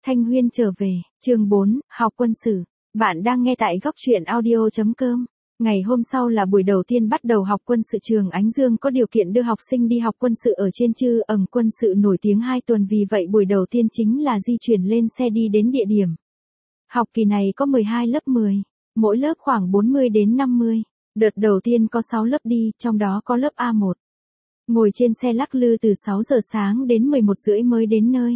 Thanh Huyên trở về, chương 4, học quân sự. Bạn đang nghe tại góc truyện audio.com. Ngày hôm sau là buổi đầu tiên bắt đầu học quân sự, trường Ánh Dương có điều kiện đưa học sinh đi học quân sự ở trên Chư Ẩn quân sự nổi tiếng 2 tuần, vì vậy buổi đầu tiên chính là di chuyển lên xe đi đến địa điểm. Học kỳ này có 12 lớp 10, mỗi lớp khoảng 40 đến 50. Đợt đầu tiên có 6 lớp đi, trong đó có lớp A1. Ngồi trên xe lắc lư từ 6 giờ sáng đến 11 rưỡi mới đến nơi.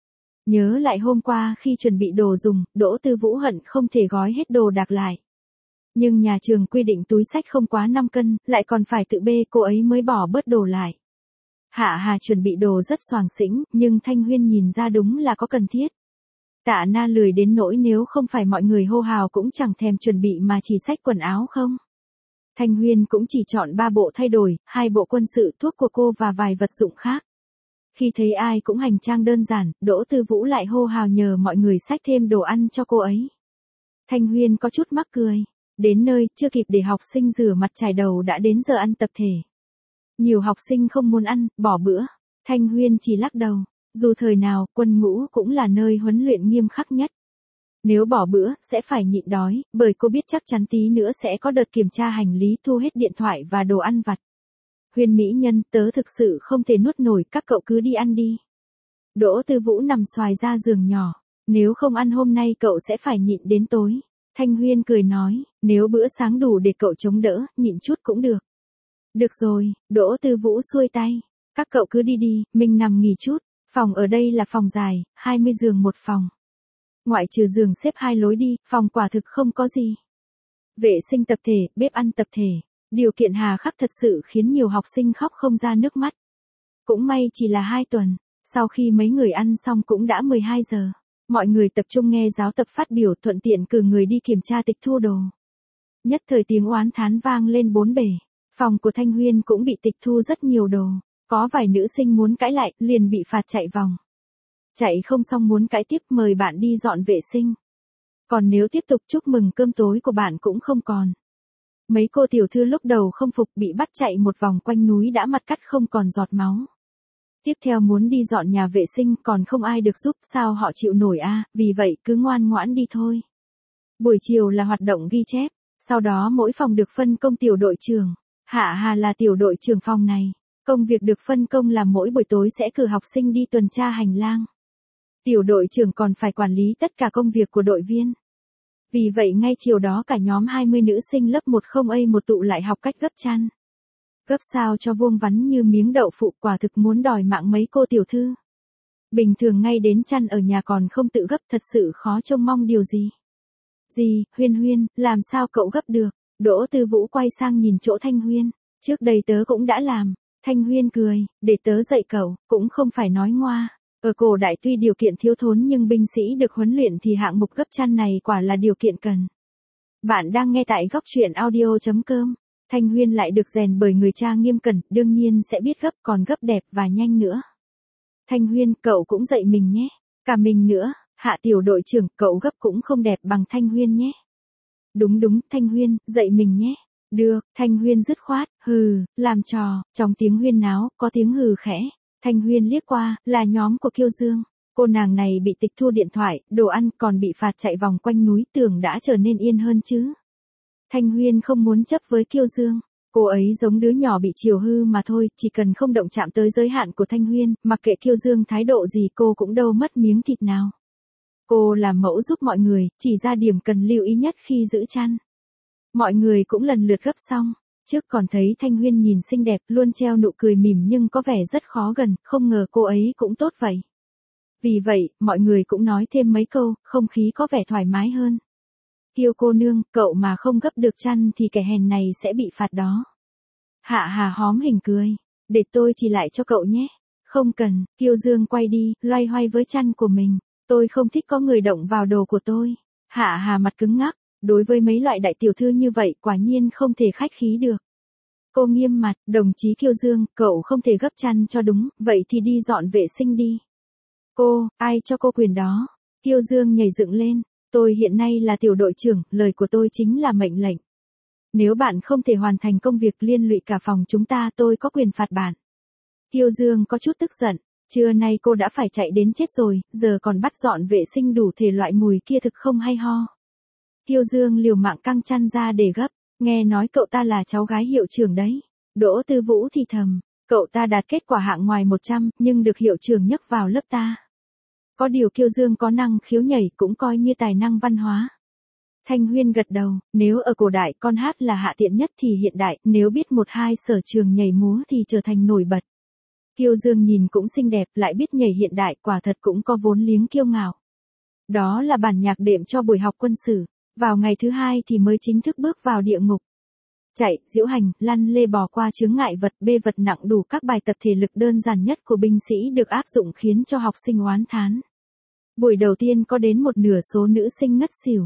Nhớ lại hôm qua khi chuẩn bị đồ dùng, Đỗ Tư Vũ hận không thể gói hết đồ đạc lại. Nhưng nhà trường quy định túi xách không quá 5 cân, lại còn phải tự bê, cô ấy mới bỏ bớt đồ lại. Hạ Hà chuẩn bị đồ rất xoàng xĩnh, nhưng Thanh Huyên nhìn ra đúng là có cần thiết. Tạ Na lười đến nỗi nếu không phải mọi người hô hào cũng chẳng thèm chuẩn bị mà chỉ xách quần áo không. Thanh Huyên cũng chỉ chọn 3 bộ thay đổi, 2 bộ quân sự, thuốc của cô và vài vật dụng khác. Khi thấy ai cũng hành trang đơn giản, Đỗ Tư Vũ lại hô hào nhờ mọi người xách thêm đồ ăn cho cô ấy. Thanh Huyên có chút mắc cười. Đến nơi, chưa kịp để học sinh rửa mặt chải đầu đã đến giờ ăn tập thể. Nhiều học sinh không muốn ăn, bỏ bữa. Thanh Huyên chỉ lắc đầu. Dù thời nào, quân ngũ cũng là nơi huấn luyện nghiêm khắc nhất. Nếu bỏ bữa, sẽ phải nhịn đói, bởi cô biết chắc chắn tí nữa sẽ có đợt kiểm tra hành lý, thu hết điện thoại và đồ ăn vặt. Huyên mỹ nhân, tớ thực sự không thể nuốt nổi, các cậu cứ đi ăn đi. Đỗ Tư Vũ nằm xoài ra giường nhỏ. Nếu không ăn hôm nay cậu sẽ phải nhịn đến tối. Thanh Huyên cười nói, nếu bữa sáng đủ để cậu chống đỡ, nhịn chút cũng được. Được rồi, Đỗ Tư Vũ xuôi tay. Các cậu cứ đi đi, mình nằm nghỉ chút. Phòng ở đây là phòng dài, 20 giường một phòng. Ngoại trừ giường xếp 2 lối đi, phòng quả thực không có gì. Vệ sinh tập thể, bếp ăn tập thể. Điều kiện hà khắc thật sự khiến nhiều học sinh khóc không ra nước mắt. Cũng may chỉ là 2 tuần, sau khi mấy người ăn xong cũng đã 12 giờ. Mọi người tập trung nghe giáo tập phát biểu, thuận tiện cử người đi kiểm tra tịch thu đồ. Nhất thời tiếng oán thán vang lên bốn bể. Phòng của Thanh Huyên cũng bị tịch thu rất nhiều đồ. Có vài nữ sinh muốn cãi lại, liền bị phạt chạy vòng. Chạy không xong muốn cãi tiếp, mời bạn đi dọn vệ sinh. Còn nếu tiếp tục, chúc mừng cơm tối của bạn cũng không còn. Mấy cô tiểu thư lúc đầu không phục, bị bắt chạy một vòng quanh núi đã mặt cắt không còn giọt máu. Tiếp theo muốn đi dọn nhà vệ sinh, còn không ai được giúp, sao họ chịu nổi a, vì vậy cứ ngoan ngoãn đi thôi. Buổi chiều là hoạt động ghi chép, sau đó mỗi phòng được phân công tiểu đội trưởng. Hạ Hà là tiểu đội trưởng phòng này. Công việc được phân công là mỗi buổi tối sẽ cử học sinh đi tuần tra hành lang. Tiểu đội trưởng còn phải quản lý tất cả công việc của đội viên. Vì vậy ngay chiều đó cả nhóm 20 nữ sinh lớp 10A1 tụ lại học cách gấp chăn. Gấp sao cho vuông vắn như miếng đậu phụ, quả thực muốn đòi mạng mấy cô tiểu thư. Bình thường ngay đến chăn ở nhà còn không tự gấp, thật sự khó trông mong điều gì. Gì, Huyên, làm sao cậu gấp được? Đỗ Tư Vũ quay sang nhìn chỗ Thanh Huyên. Trước đây tớ cũng đã làm. Thanh Huyên cười, để tớ dạy cậu, cũng không phải nói ngoa. Ở cổ đại tuy điều kiện thiếu thốn nhưng binh sĩ được huấn luyện thì hạng mục gấp chăn này quả là điều kiện cần. Bạn đang nghe tại góc truyện audio.com. Thanh Huyên lại được rèn bởi người cha nghiêm cẩn, đương nhiên sẽ biết gấp, còn gấp đẹp và nhanh nữa. Thanh Huyên, cậu cũng dạy mình nhé. Cả mình nữa. Hạ tiểu đội trưởng, cậu gấp cũng không đẹp bằng Thanh Huyên nhé. Đúng, Thanh Huyên, dạy mình nhé. Được, Thanh Huyên dứt khoát, làm trò. Trong tiếng huyên náo, có tiếng hừ khẽ. Thanh Huyên liếc qua, là nhóm của Kiêu Dương. Cô nàng này bị tịch thu điện thoại, đồ ăn, còn bị phạt chạy vòng quanh núi, tưởng đã trở nên yên hơn chứ. Thanh Huyên không muốn chấp với Kiêu Dương. Cô ấy giống đứa nhỏ bị chiều hư mà thôi, chỉ cần không động chạm tới giới hạn của Thanh Huyên, mặc kệ Kiêu Dương thái độ gì cô cũng đâu mất miếng thịt nào. Cô làm mẫu giúp mọi người, chỉ ra điểm cần lưu ý nhất khi giữ chăn. Mọi người cũng lần lượt gấp xong. Trước còn thấy Thanh Huyên nhìn xinh đẹp, luôn treo nụ cười mỉm nhưng có vẻ rất khó gần, không ngờ cô ấy cũng tốt vậy. Vì vậy, mọi người cũng nói thêm mấy câu, không khí có vẻ thoải mái hơn. Kiêu cô nương, cậu mà không gấp được chăn thì kẻ hèn này sẽ bị phạt đó. Hạ Hà hóm hình cười. Để tôi chỉ lại cho cậu nhé. Không cần, Kiêu Dương quay đi, loay hoay với chăn của mình. Tôi không thích có người động vào đồ của tôi. Hạ Hà mặt cứng ngắc. Đối với mấy loại đại tiểu thư như vậy quả nhiên không thể khách khí được. Cô nghiêm mặt, đồng chí Kiêu Dương, cậu không thể gấp chăn cho đúng, vậy thì đi dọn vệ sinh đi. Cô, ai cho cô quyền đó? Kiêu Dương nhảy dựng lên. Tôi hiện nay là tiểu đội trưởng, lời của tôi chính là mệnh lệnh. Nếu bạn không thể hoàn thành công việc liên lụy cả phòng chúng ta, tôi có quyền phạt bạn. Kiêu Dương có chút tức giận. Trưa nay cô đã phải chạy đến chết rồi, giờ còn bắt dọn vệ sinh đủ thể loại mùi kia thực không hay ho. Kiêu Dương liều mạng căng chăn ra để gấp, nghe nói cậu ta là cháu gái hiệu trưởng đấy. Đỗ Tư Vũ thì thầm, cậu ta đạt kết quả hạng ngoài 100, nhưng được hiệu trưởng nhấc vào lớp ta. Có điều Kiêu Dương có năng khiếu nhảy cũng coi như tài năng văn hóa. Thanh Huyên gật đầu, nếu ở cổ đại con hát là hạ tiện nhất thì hiện đại, nếu biết một hai sở trường nhảy múa thì trở thành nổi bật. Kiêu Dương nhìn cũng xinh đẹp, lại biết nhảy hiện đại, quả thật cũng có vốn liếng kiêu ngạo. Đó là bản nhạc đệm cho buổi học quân sự, vào ngày thứ 2 thì mới chính thức bước vào địa ngục. Chạy, diễu hành, lăn lê bò qua chướng ngại vật, bê vật nặng đủ các bài tập thể lực đơn giản nhất của binh sĩ được áp dụng khiến cho học sinh oán thán. Buổi đầu tiên có đến một nửa số nữ sinh ngất xỉu.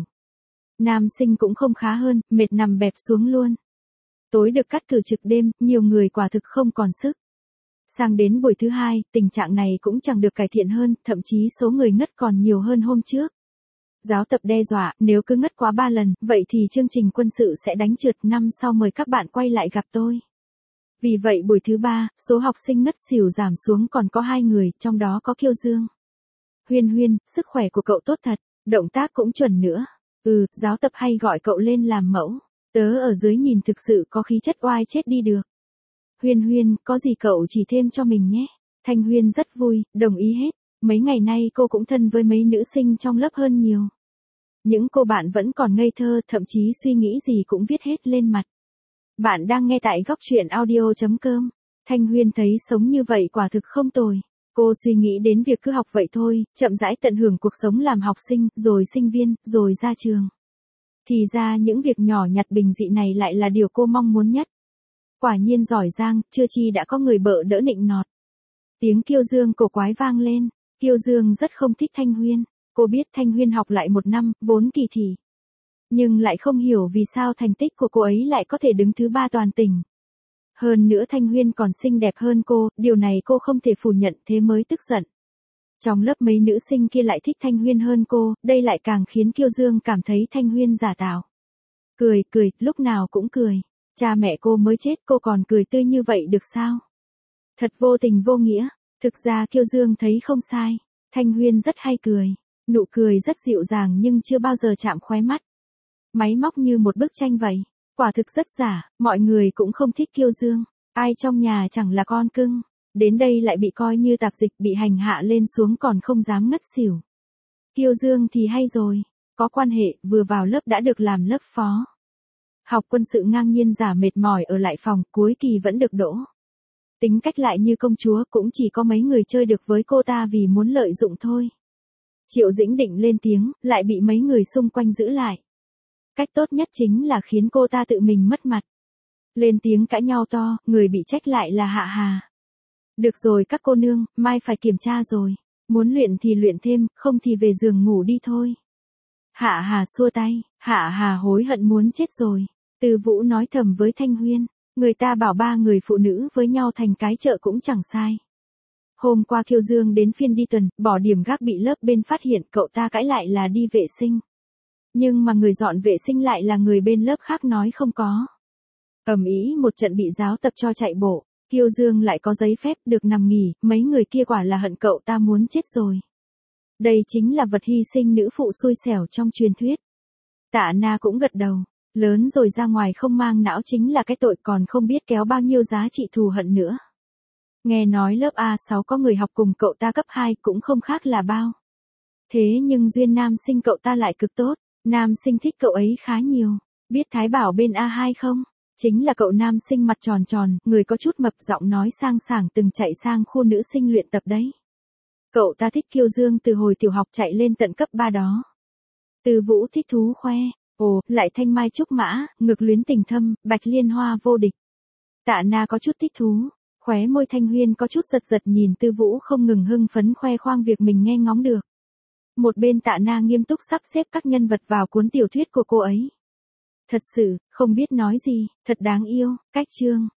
Nam sinh cũng không khá hơn, mệt nằm bẹp xuống luôn. Tối được cắt cử trực đêm, nhiều người quả thực không còn sức. Sang đến buổi thứ 2, tình trạng này cũng chẳng được cải thiện hơn, thậm chí số người ngất còn nhiều hơn hôm trước. Giáo tập đe dọa, nếu cứ ngất quá 3 lần, vậy thì chương trình quân sự sẽ đánh trượt, năm sau mời các bạn quay lại gặp tôi. Vì vậy buổi thứ 3, số học sinh ngất xỉu giảm xuống còn có 2 người, trong đó có Kiêu Dương. Huyên Huyên, sức khỏe của cậu tốt thật, động tác cũng chuẩn nữa. Giáo tập hay gọi cậu lên làm mẫu. Tớ ở dưới nhìn thực sự có khí chất oai chết đi được. Huyên Huyên, có gì cậu chỉ thêm cho mình nhé. Thanh Huyên rất vui, đồng ý hết. Mấy ngày nay cô cũng thân với mấy nữ sinh trong lớp hơn nhiều. Những cô bạn vẫn còn ngây thơ, thậm chí suy nghĩ gì cũng viết hết lên mặt. Bạn đang nghe tại góc truyện audio.com. Thanh Huyên thấy sống như vậy quả thực không tồi. Cô suy nghĩ đến việc cứ học vậy thôi, chậm rãi tận hưởng cuộc sống làm học sinh, rồi sinh viên, rồi ra trường. Thì ra những việc nhỏ nhặt bình dị này lại là điều cô mong muốn nhất. Quả nhiên giỏi giang, chưa chi đã có người bợ đỡ nịnh nọt. Tiếng Kiêu Dương cổ quái vang lên. Kiêu Dương rất không thích Thanh Huyên. Cô biết Thanh Huyên học lại 1 năm, vốn kỳ thị. Nhưng lại không hiểu vì sao thành tích của cô ấy lại có thể đứng thứ 3 toàn tỉnh. Hơn nữa Thanh Huyên còn xinh đẹp hơn cô, điều này cô không thể phủ nhận, thế mới tức giận. Trong lớp mấy nữ sinh kia lại thích Thanh Huyên hơn cô, đây lại càng khiến Kiêu Dương cảm thấy Thanh Huyên giả tạo. Cười, lúc nào cũng cười. Cha mẹ cô mới chết cô còn cười tươi như vậy được sao? Thật vô tình vô nghĩa. Thực ra Kiêu Dương thấy không sai. Thanh Huyên rất hay cười. Nụ cười rất dịu dàng nhưng chưa bao giờ chạm khóe mắt. Máy móc như một bức tranh vậy. Quả thực rất giả, mọi người cũng không thích Kiêu Dương. Ai trong nhà chẳng là con cưng. Đến đây lại bị coi như tạp dịch, bị hành hạ lên xuống còn không dám ngất xỉu. Kiêu Dương thì hay rồi. Có quan hệ, vừa vào lớp đã được làm lớp phó. Học quân sự ngang nhiên giả mệt mỏi ở lại phòng, cuối kỳ vẫn được đỗ. Tính cách lại như công chúa, cũng chỉ có mấy người chơi được với cô ta vì muốn lợi dụng thôi. Triệu Dĩnh định lên tiếng, lại bị mấy người xung quanh giữ lại. Cách tốt nhất chính là khiến cô ta tự mình mất mặt. Lên tiếng cãi nhau to, người bị trách lại là Hạ Hà. Được rồi các cô nương, mai phải kiểm tra rồi. Muốn luyện thì luyện thêm, không thì về giường ngủ đi thôi. Hạ Hà xua tay, Hạ Hà hối hận muốn chết rồi. Tư Vũ nói thầm với Thanh Huyên, người ta bảo 3 người phụ nữ với nhau thành cái chợ cũng chẳng sai. Hôm qua Kiêu Dương đến phiên đi tuần, bỏ điểm gác bị lớp bên phát hiện, cậu ta cãi lại là đi vệ sinh. Nhưng mà người dọn vệ sinh lại là người bên lớp khác nói không có. Ầm ĩ một trận bị giáo tập cho chạy bộ, Kiêu Dương lại có giấy phép được nằm nghỉ, mấy người kia quả là hận cậu ta muốn chết rồi. Đây chính là vật hy sinh nữ phụ xui xẻo trong truyền thuyết. Tạ Na cũng gật đầu, lớn rồi ra ngoài không mang não chính là cái tội, còn không biết kéo bao nhiêu giá trị thù hận nữa. Nghe nói lớp A6 có người học cùng cậu ta cấp 2 cũng không khác là bao. Thế nhưng duyên nam sinh cậu ta lại cực tốt, nam sinh thích cậu ấy khá nhiều. Biết Thái Bảo bên A2 không? Chính là cậu nam sinh mặt tròn tròn, người có chút mập, giọng nói sang sảng, từng chạy sang khu nữ sinh luyện tập đấy. Cậu ta thích Kiêu Dương từ hồi tiểu học chạy lên tận cấp 3 đó. Từ Vũ thích thú khoe, ồ, lại thanh mai trúc mã, ngực luyến tình thâm, bạch liên hoa vô địch. Tạ Na có chút thích thú, khóe môi Thanh Huyên có chút giật giật nhìn Tư Vũ không ngừng hưng phấn khoe khoang việc mình nghe ngóng được. Một bên Tạ Na nghiêm túc sắp xếp các nhân vật vào cuốn tiểu thuyết của cô ấy. Thật sự, không biết nói gì, thật đáng yêu, cách chương.